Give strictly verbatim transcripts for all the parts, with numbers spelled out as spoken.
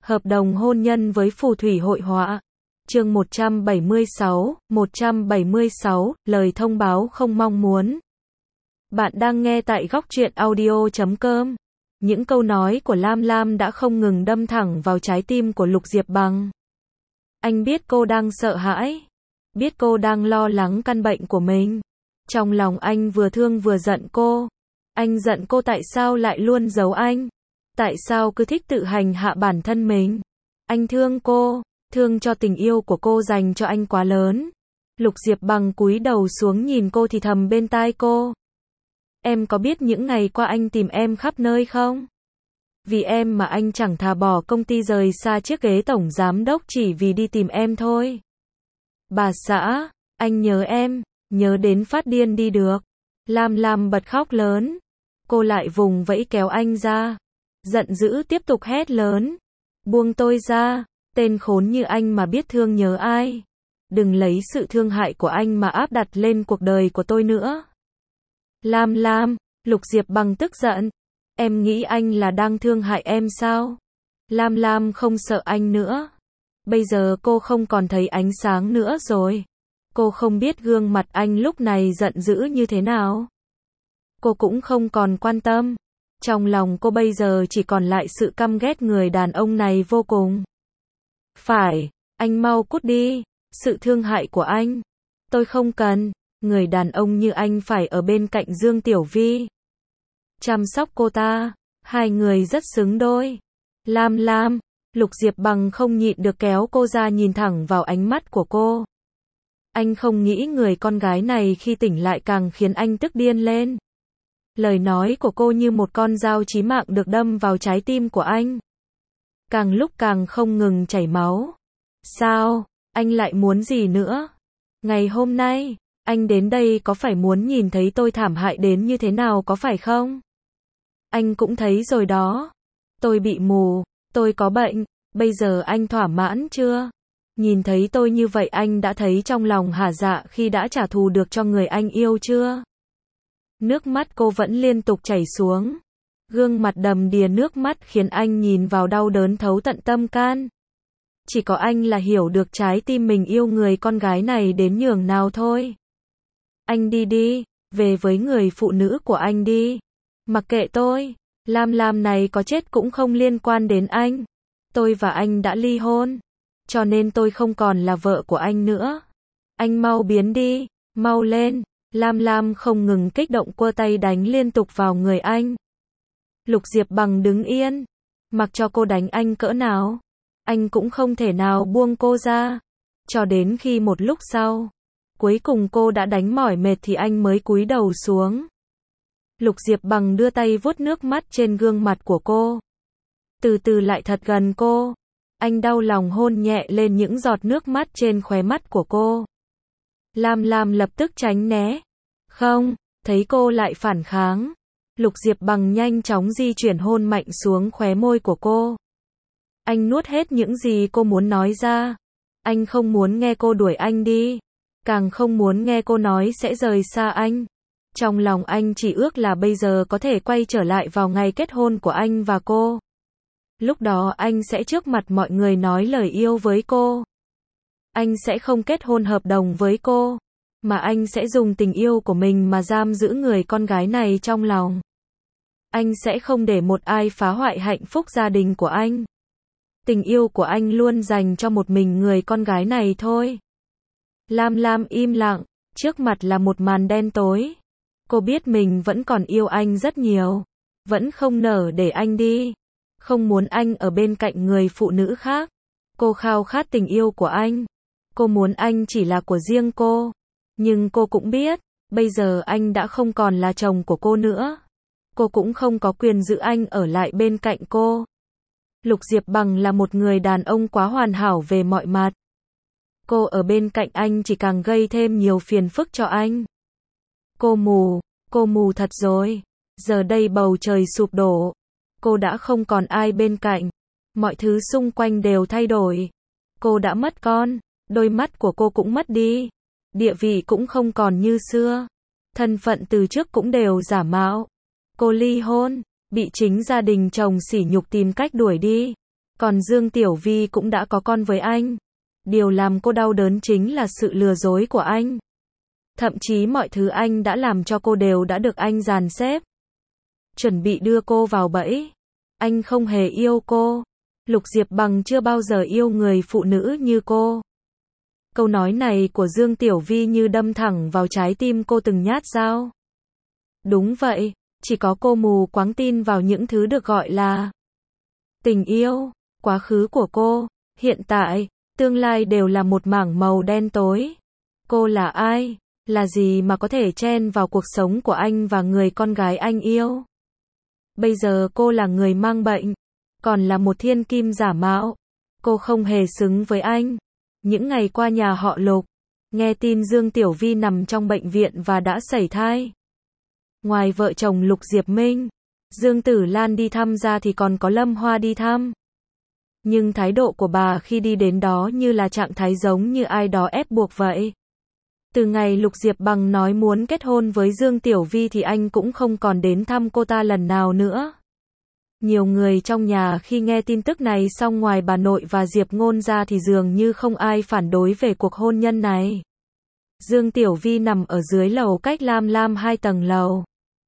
Hợp đồng hôn nhân với phù thủy hội họa. Chương một trăm bảy mươi sáu, một trăm bảy mươi sáu, lời thông báo không mong muốn. Bạn đang nghe tại góc truyện audio chấm com. Những câu nói của Lam Lam đã không ngừng đâm thẳng vào trái tim của Lục Diệp Bằng. Anh biết cô đang sợ hãi, biết cô đang lo lắng căn bệnh của mình. Trong lòng anh vừa thương vừa giận cô. Anh giận cô tại sao lại luôn giấu anh, tại sao cứ thích tự hành hạ bản thân mình. Anh thương cô, thương cho tình yêu của cô dành cho anh quá lớn. Lục Diệp Bằng cúi đầu xuống nhìn cô thì thầm bên tai cô. Em có biết những ngày qua anh tìm em khắp nơi không? Vì em mà anh chẳng thà bỏ công ty rời xa chiếc ghế tổng giám đốc chỉ vì đi tìm em thôi. Bà xã, anh nhớ em, nhớ đến phát điên đi được. Lam Lam bật khóc lớn. Cô lại vùng vẫy kéo anh ra. Giận dữ tiếp tục hét lớn. Buông tôi ra, tên khốn như anh mà biết thương nhớ ai. Đừng lấy sự thương hại của anh mà áp đặt lên cuộc đời của tôi nữa. Lam Lam, Lục Diệp Bằng tức giận. Em nghĩ anh là đang thương hại em sao? Lam Lam không sợ anh nữa. Bây giờ cô không còn thấy ánh sáng nữa rồi. Cô không biết gương mặt anh lúc này giận dữ như thế nào. Cô cũng không còn quan tâm. Trong lòng cô bây giờ chỉ còn lại sự căm ghét người đàn ông này vô cùng. Phải, anh mau cút đi. Sự thương hại của anh, tôi không cần. Người đàn ông như anh phải ở bên cạnh Dương Tiểu Vi, chăm sóc cô ta. Hai người rất xứng đôi. Lam Lam, Lục Diệp Bằng không nhịn được kéo cô ra nhìn thẳng vào ánh mắt của cô. Anh không nghĩ người con gái này khi tỉnh lại càng khiến anh tức điên lên. Lời nói của cô như một con dao chí mạng được đâm vào trái tim của anh. Càng lúc càng không ngừng chảy máu. Sao, anh lại muốn gì nữa? Ngày hôm nay, anh đến đây có phải muốn nhìn thấy tôi thảm hại đến như thế nào có phải không? Anh cũng thấy rồi đó. Tôi bị mù, tôi có bệnh, bây giờ anh thỏa mãn chưa? Nhìn thấy tôi như vậy anh đã thấy trong lòng hả dạ khi đã trả thù được cho người anh yêu chưa? Nước mắt cô vẫn liên tục chảy xuống. Gương mặt đầm đìa nước mắt khiến anh nhìn vào đau đớn thấu tận tâm can. Chỉ có anh là hiểu được trái tim mình yêu người con gái này đến nhường nào thôi. Anh đi đi, về với người phụ nữ của anh đi. Mặc kệ tôi, Lam Lam này có chết cũng không liên quan đến anh. Tôi và anh đã ly hôn, cho nên tôi không còn là vợ của anh nữa. Anh mau biến đi, mau lên. Lam Lam không ngừng kích động quơ tay đánh liên tục vào người anh. Lục Diệp Bằng đứng yên, mặc cho cô đánh anh cỡ nào, anh cũng không thể nào buông cô ra. Cho đến khi một lúc sau, cuối cùng cô đã đánh mỏi mệt thì anh mới cúi đầu xuống. Lục Diệp Bằng đưa tay vuốt nước mắt trên gương mặt của cô. Từ từ lại thật gần cô. Anh đau lòng hôn nhẹ lên những giọt nước mắt trên khóe mắt của cô. Lam Lam lập tức tránh né. Không, thấy cô lại phản kháng. Lục Diệp Bằng nhanh chóng di chuyển hôn mạnh xuống khóe môi của cô. Anh nuốt hết những gì cô muốn nói ra. Anh không muốn nghe cô đuổi anh đi. Càng không muốn nghe cô nói sẽ rời xa anh. Trong lòng anh chỉ ước là bây giờ có thể quay trở lại vào ngày kết hôn của anh và cô. Lúc đó anh sẽ trước mặt mọi người nói lời yêu với cô. Anh sẽ không kết hôn hợp đồng với cô, mà anh sẽ dùng tình yêu của mình mà giam giữ người con gái này trong lòng. Anh sẽ không để một ai phá hoại hạnh phúc gia đình của anh. Tình yêu của anh luôn dành cho một mình người con gái này thôi. Lam Lam im lặng, trước mặt là một màn đen tối. Cô biết mình vẫn còn yêu anh rất nhiều, vẫn không nỡ để anh đi, không muốn anh ở bên cạnh người phụ nữ khác. Cô khao khát tình yêu của anh. Cô muốn anh chỉ là của riêng cô. Nhưng cô cũng biết, bây giờ anh đã không còn là chồng của cô nữa. Cô cũng không có quyền giữ anh ở lại bên cạnh cô. Lục Diệp Bằng là một người đàn ông quá hoàn hảo về mọi mặt. Cô ở bên cạnh anh chỉ càng gây thêm nhiều phiền phức cho anh. Cô mù, cô mù thật rồi. Giờ đây bầu trời sụp đổ. Cô đã không còn ai bên cạnh. Mọi thứ xung quanh đều thay đổi. Cô đã mất con. Đôi mắt của cô cũng mất đi. Địa vị cũng không còn như xưa. Thân phận từ trước cũng đều giả mạo. Cô ly hôn, bị chính gia đình chồng sỉ nhục tìm cách đuổi đi. Còn Dương Tiểu Vi cũng đã có con với anh. Điều làm cô đau đớn chính là sự lừa dối của anh. Thậm chí mọi thứ anh đã làm cho cô đều đã được anh dàn xếp. Chuẩn bị đưa cô vào bẫy. Anh không hề yêu cô. Lục Diệp Bằng chưa bao giờ yêu người phụ nữ như cô. Câu nói này của Dương Tiểu Vi như đâm thẳng vào trái tim cô từng nhát dao. Đúng vậy, chỉ có cô mù quáng tin vào những thứ được gọi là tình yêu. Quá khứ của cô, hiện tại, tương lai đều là một mảng màu đen tối. Cô là ai? Là gì mà có thể chen vào cuộc sống của anh và người con gái anh yêu? Bây giờ cô là người mang bệnh, còn là một thiên kim giả mạo. Cô không hề xứng với anh. Những ngày qua nhà họ Lục, nghe tin Dương Tiểu Vi nằm trong bệnh viện và đã sảy thai. Ngoài vợ chồng Lục Diệp Minh, Dương Tử Lan đi thăm ra thì còn có Lâm Hoa đi thăm. Nhưng thái độ của bà khi đi đến đó như là trạng thái giống như ai đó ép buộc vậy. Từ ngày Lục Diệp Bằng nói muốn kết hôn với Dương Tiểu Vi thì anh cũng không còn đến thăm cô ta lần nào nữa. Nhiều người trong nhà khi nghe tin tức này xong ngoài bà nội và Diệp Ngôn ra thì dường như không ai phản đối về cuộc hôn nhân này. Dương Tiểu Vi nằm ở dưới lầu cách Lam Lam hai tầng lầu.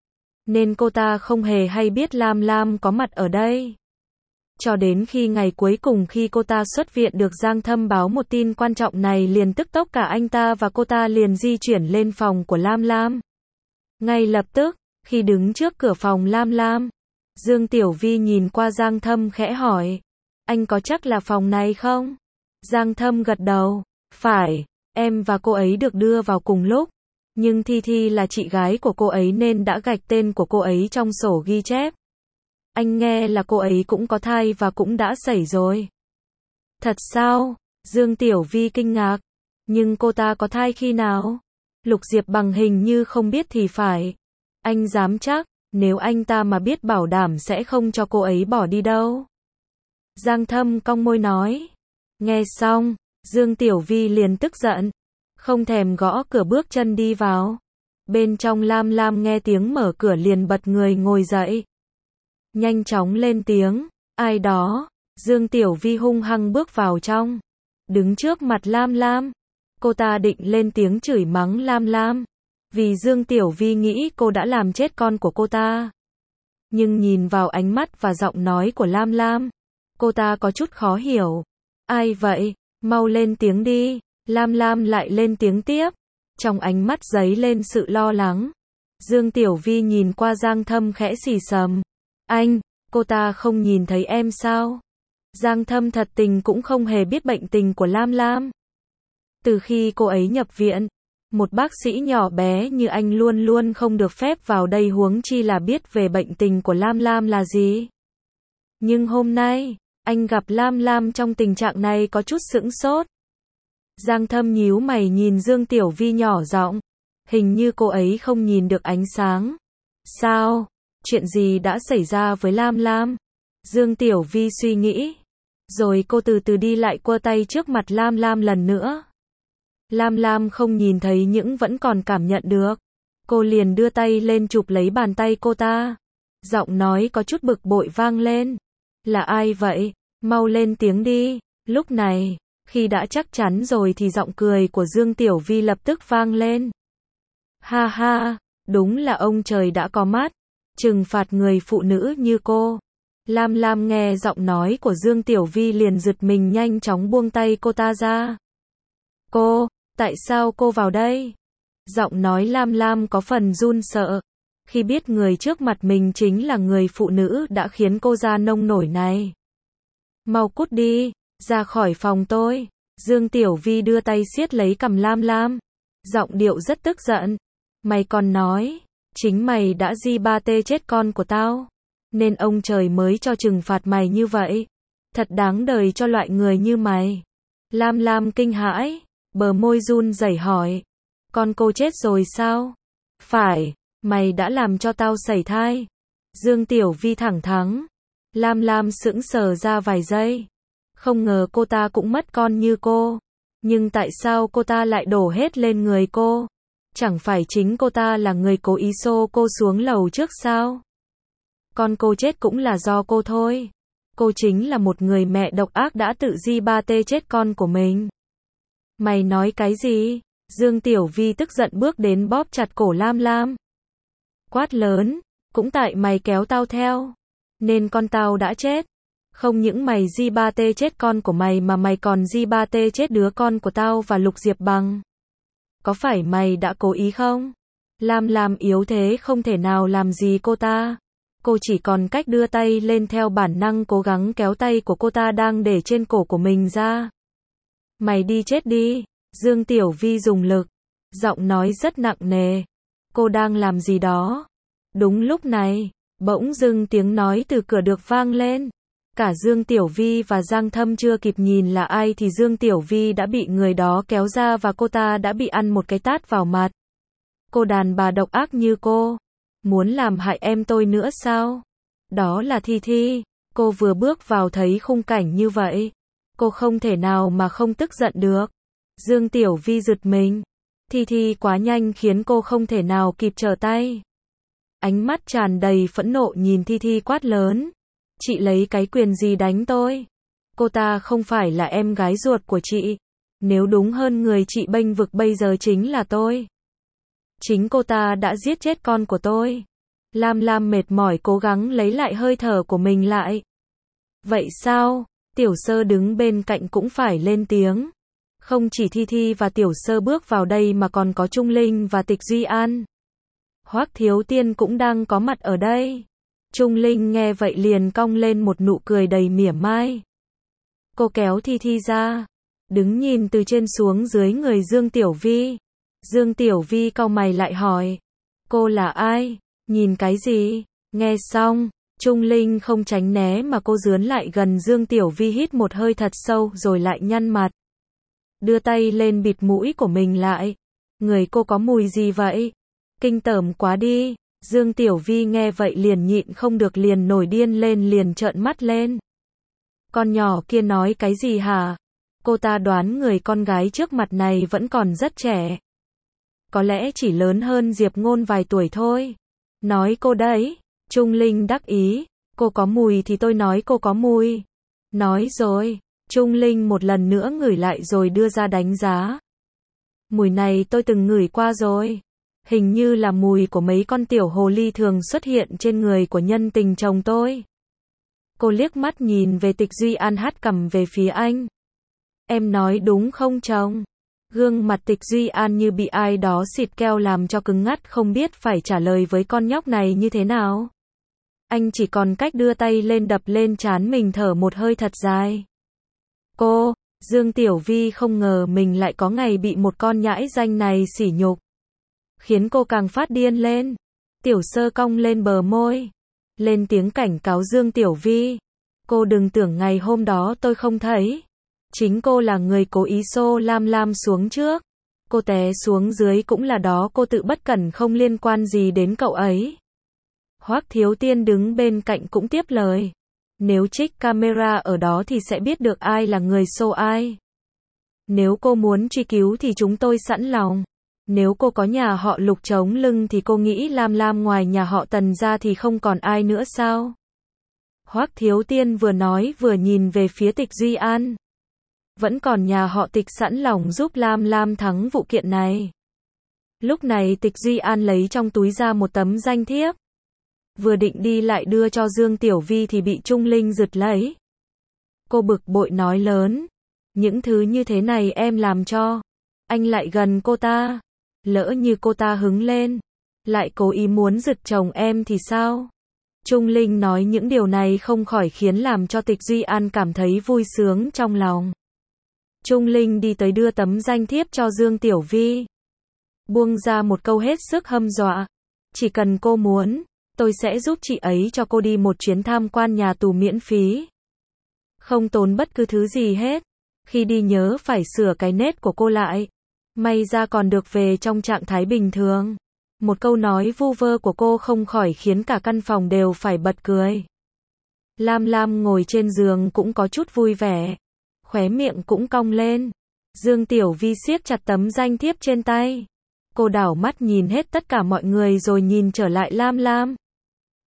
Nên cô ta không hề hay biết Lam Lam có mặt ở đây. Cho đến khi ngày cuối cùng khi cô ta xuất viện được Giang Thâm báo một tin quan trọng này liền tức tốc cả anh ta và cô ta liền di chuyển lên phòng của Lam Lam. Ngay lập tức, khi đứng trước cửa phòng Lam Lam, Dương Tiểu Vi nhìn qua Giang Thâm khẽ hỏi, anh có chắc là phòng này không? Giang Thâm gật đầu, phải, em và cô ấy được đưa vào cùng lúc, nhưng Thi Thi là chị gái của cô ấy nên đã gạch tên của cô ấy trong sổ ghi chép. Anh nghe là cô ấy cũng có thai và cũng đã sẩy rồi. Thật sao? Dương Tiểu Vi kinh ngạc. Nhưng cô ta có thai khi nào? Lục Diệp Bằng hình như không biết thì phải. Anh dám chắc, nếu anh ta mà biết bảo đảm sẽ không cho cô ấy bỏ đi đâu. Giang Thâm cong môi nói. Nghe xong, Dương Tiểu Vi liền tức giận. Không thèm gõ cửa bước chân đi vào. Bên trong Lam Lam nghe tiếng mở cửa liền bật người ngồi dậy. Nhanh chóng lên tiếng, ai đó? Dương Tiểu Vi hung hăng bước vào trong. Đứng trước mặt Lam Lam. Cô ta định lên tiếng chửi mắng Lam Lam. Vì Dương Tiểu Vi nghĩ cô đã làm chết con của cô ta. Nhưng nhìn vào ánh mắt và giọng nói của Lam Lam, cô ta có chút khó hiểu. Ai vậy? Mau lên tiếng đi. Lam Lam lại lên tiếng tiếp. Trong ánh mắt dấy lên sự lo lắng. Dương Tiểu Vi nhìn qua Giang Thâm khẽ xì xầm. Anh, cô ta không nhìn thấy em sao? Giang Thâm thật tình cũng không hề biết bệnh tình của Lam Lam. Từ khi cô ấy nhập viện, một bác sĩ nhỏ bé như anh luôn luôn không được phép vào đây huống chi là biết về bệnh tình của Lam Lam là gì. Nhưng hôm nay, anh gặp Lam Lam trong tình trạng này có chút sững sốt. Giang Thâm nhíu mày nhìn Dương Tiểu Vi nhỏ giọng, hình như cô ấy không nhìn được ánh sáng. Sao? Chuyện gì đã xảy ra với Lam Lam? Dương Tiểu Vi suy nghĩ. Rồi cô từ từ đi lại quơ tay trước mặt Lam Lam lần nữa. Lam Lam không nhìn thấy nhưng vẫn còn cảm nhận được. Cô liền đưa tay lên chụp lấy bàn tay cô ta. Giọng nói có chút bực bội vang lên. Là ai vậy? Mau lên tiếng đi. Lúc này, khi đã chắc chắn rồi thì giọng cười của Dương Tiểu Vi lập tức vang lên. Ha ha, đúng là ông trời đã có mắt. Trừng phạt người phụ nữ như cô. Lam Lam nghe giọng nói của Dương Tiểu Vi liền giật mình nhanh chóng buông tay cô ta ra. Cô, tại sao cô vào đây? Giọng nói Lam Lam có phần run sợ. Khi biết người trước mặt mình chính là người phụ nữ đã khiến cô ra nông nổi này. Mau cút đi, ra khỏi phòng tôi. Dương Tiểu Vi đưa tay siết lấy cằm Lam Lam. Giọng điệu rất tức giận. Mày còn nói, chính mày đã di ba tê chết con của tao. Nên ông trời mới cho trừng phạt mày như vậy. Thật đáng đời cho loại người như mày. Lam Lam kinh hãi, bờ môi run rẩy hỏi. Con cô chết rồi sao? Phải, mày đã làm cho tao sẩy thai. Dương Tiểu Vi thẳng thắn. Lam Lam sững sờ ra vài giây. Không ngờ cô ta cũng mất con như cô. Nhưng tại sao cô ta lại đổ hết lên người cô? Chẳng phải chính cô ta là người cố ý xô cô xuống lầu trước sao? Con cô chết cũng là do cô thôi. Cô chính là một người mẹ độc ác đã tự di ba tê chết con của mình. Mày nói cái gì? Dương Tiểu Vi tức giận bước đến bóp chặt cổ Lam Lam. Quát lớn, cũng tại mày kéo tao theo, nên con tao đã chết. Không những mày di ba tê chết con của mày mà mày còn di ba tê chết đứa con của tao và Lục Diệp Bằng. Có phải mày đã cố ý không? Lam Lam yếu thế không thể nào làm gì cô ta. Cô chỉ còn cách đưa tay lên theo bản năng cố gắng kéo tay của cô ta đang để trên cổ của mình ra. Mày đi chết đi. Dương Tiểu Vi dùng lực. Giọng nói rất nặng nề. Cô đang làm gì đó? Đúng lúc này, bỗng dưng tiếng nói từ cửa được vang lên. Cả Dương Tiểu Vi và Giang Thâm chưa kịp nhìn là ai thì Dương Tiểu Vi đã bị người đó kéo ra và cô ta đã bị ăn một cái tát vào mặt. Cô đàn bà độc ác như cô, muốn làm hại em tôi nữa sao? Đó là Thi Thi. Cô vừa bước vào thấy khung cảnh như vậy, cô không thể nào mà không tức giận được. Dương Tiểu Vi giật mình. Thi Thi quá nhanh khiến cô không thể nào kịp trở tay. Ánh mắt tràn đầy phẫn nộ nhìn Thi Thi quát lớn. Chị lấy cái quyền gì đánh tôi? Cô ta không phải là em gái ruột của chị. Nếu đúng hơn người chị bênh vực bây giờ chính là tôi. Chính cô ta đã giết chết con của tôi. Lam Lam mệt mỏi cố gắng lấy lại hơi thở của mình lại. Vậy sao? Tiểu Sơ đứng bên cạnh cũng phải lên tiếng. Không chỉ Thi Thi và Tiểu Sơ bước vào đây mà còn có Trung Linh và Tịch Duy An. Hoắc Thiếu Tiên cũng đang có mặt ở đây. Trung Linh nghe vậy liền cong lên một nụ cười đầy mỉa mai. Cô kéo Thi Thi ra, đứng nhìn từ trên xuống dưới người Dương Tiểu Vi. Dương Tiểu Vi cau mày lại hỏi. Cô là ai? Nhìn cái gì? Nghe xong, Trung Linh không tránh né mà cô dướn lại gần Dương Tiểu Vi hít một hơi thật sâu rồi lại nhăn mặt. Đưa tay lên bịt mũi của mình lại. Người cô có mùi gì vậy? Kinh tởm quá đi. Dương Tiểu Vi nghe vậy liền nhịn không được liền nổi điên lên liền trợn mắt lên. Con nhỏ kia nói cái gì hả? Cô ta đoán người con gái trước mặt này vẫn còn rất trẻ. Có lẽ chỉ lớn hơn Diệp Ngôn vài tuổi thôi. Nói cô đấy. Trung Linh đắc ý. Cô có mùi thì tôi nói cô có mùi. Nói rồi. Trung Linh một lần nữa ngửi lại rồi đưa ra đánh giá. Mùi này tôi từng ngửi qua rồi. Hình như là mùi của mấy con tiểu hồ ly thường xuất hiện trên người của nhân tình chồng tôi. Cô liếc mắt nhìn về Tịch Duy An hất cằm về phía anh. Em nói đúng không chồng? Gương mặt Tịch Duy An như bị ai đó xịt keo làm cho cứng ngắt không biết phải trả lời với con nhóc này như thế nào. Anh chỉ còn cách đưa tay lên đập lên trán mình thở một hơi thật dài. Cô, Dương Tiểu Vi không ngờ mình lại có ngày bị một con nhãi danh này sỉ nhục. Khiến cô càng phát điên lên. Tiểu Sơ cong lên bờ môi. Lên tiếng cảnh cáo Dương Tiểu Vi. Cô đừng tưởng ngày hôm đó tôi không thấy. Chính cô là người cố ý xô Lam Lam xuống trước. Cô té xuống dưới cũng là đó cô tự bất cẩn không liên quan gì đến cậu ấy. Hoắc Thiếu Tiên đứng bên cạnh cũng tiếp lời. Nếu trích camera ở đó thì sẽ biết được ai là người xô ai. Nếu cô muốn truy cứu thì chúng tôi sẵn lòng. Nếu cô có nhà họ Lục chống lưng thì cô nghĩ Lam Lam ngoài nhà họ Tần ra thì không còn ai nữa sao? Hoắc Thiếu Tiên vừa nói vừa nhìn về phía Tịch Duy An. Vẫn còn nhà họ Tịch sẵn lòng giúp Lam Lam thắng vụ kiện này. Lúc này Tịch Duy An lấy trong túi ra một tấm danh thiếp. Vừa định đi lại đưa cho Dương Tiểu Vi thì bị Trung Linh giật lấy. Cô bực bội nói lớn. Những thứ như thế này em làm cho. Anh lại gần cô ta. Lỡ như cô ta hứng lên. Lại cố ý muốn giật chồng em thì sao? Trung Linh nói những điều này không khỏi khiến làm cho Tịch Duy An cảm thấy vui sướng trong lòng. Trung Linh đi tới đưa tấm danh thiếp cho Dương Tiểu Vi. Buông ra một câu hết sức hăm dọa. Chỉ cần cô muốn, tôi sẽ giúp chị ấy cho cô đi một chuyến tham quan nhà tù miễn phí. Không tốn bất cứ thứ gì hết. Khi đi nhớ phải sửa cái nét của cô lại. May ra còn được về trong trạng thái bình thường. Một câu nói vu vơ của cô không khỏi khiến cả căn phòng đều phải bật cười. Lam Lam ngồi trên giường cũng có chút vui vẻ. Khóe miệng cũng cong lên. Dương Tiểu Vi siết chặt tấm danh thiếp trên tay. Cô đảo mắt nhìn hết tất cả mọi người rồi nhìn trở lại Lam Lam.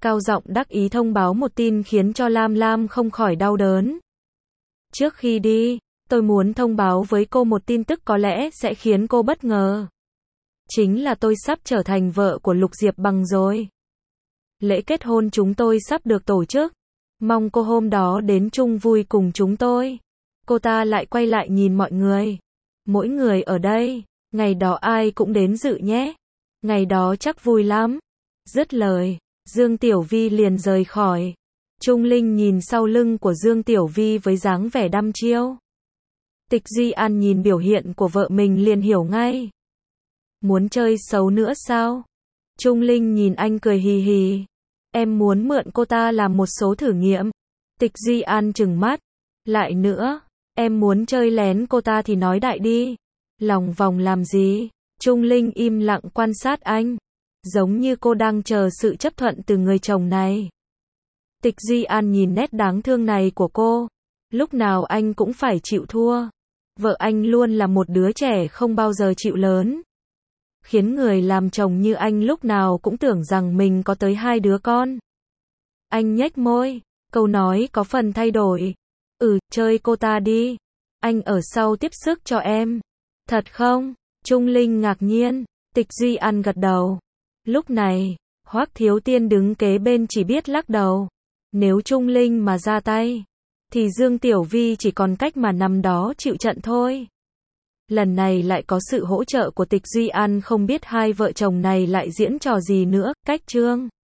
cao giọng đắc ý thông báo một tin khiến cho Lam Lam không khỏi đau đớn. Trước khi đi, tôi muốn thông báo với cô một tin tức có lẽ sẽ khiến cô bất ngờ. Chính là tôi sắp trở thành vợ của Lục Diệp Bằng rồi. Lễ kết hôn chúng tôi sắp được tổ chức. Mong cô hôm đó đến chung vui cùng chúng tôi. Cô ta lại quay lại nhìn mọi người. Mỗi người ở đây, ngày đó ai cũng đến dự nhé. Ngày đó chắc vui lắm. Dứt lời, Dương Tiểu Vi liền rời khỏi. Trung Linh nhìn sau lưng của Dương Tiểu Vi với dáng vẻ đăm chiêu. Tịch Duy An nhìn biểu hiện của vợ mình liền hiểu ngay. Muốn chơi xấu nữa sao? Trung Linh nhìn anh cười hì hì. Em muốn mượn cô ta làm một số thử nghiệm. Tịch Duy An trừng mắt. Lại nữa, em muốn chơi lén cô ta thì nói đại đi. Lòng vòng làm gì? Trung Linh im lặng quan sát anh. Giống như cô đang chờ sự chấp thuận từ người chồng này. Tịch Duy An nhìn nét đáng thương này của cô. Lúc nào anh cũng phải chịu thua. Vợ anh luôn là một đứa trẻ không bao giờ chịu lớn. Khiến người làm chồng như anh lúc nào cũng tưởng rằng mình có tới hai đứa con. Anh nhếch môi, câu nói có phần thay đổi. Ừ, chơi cô ta đi. Anh ở sau tiếp sức cho em. Thật không? Trung Linh ngạc nhiên. Tịch Duy An gật đầu. Lúc này, Hoắc Thiếu Tiên đứng kế bên chỉ biết lắc đầu. Nếu Trung Linh mà ra tay, thì Dương Tiểu Vi chỉ còn cách mà nằm đó chịu trận thôi. Lần này lại có sự hỗ trợ của Tịch Duy An, không biết hai vợ chồng này lại diễn trò gì nữa. Cách chương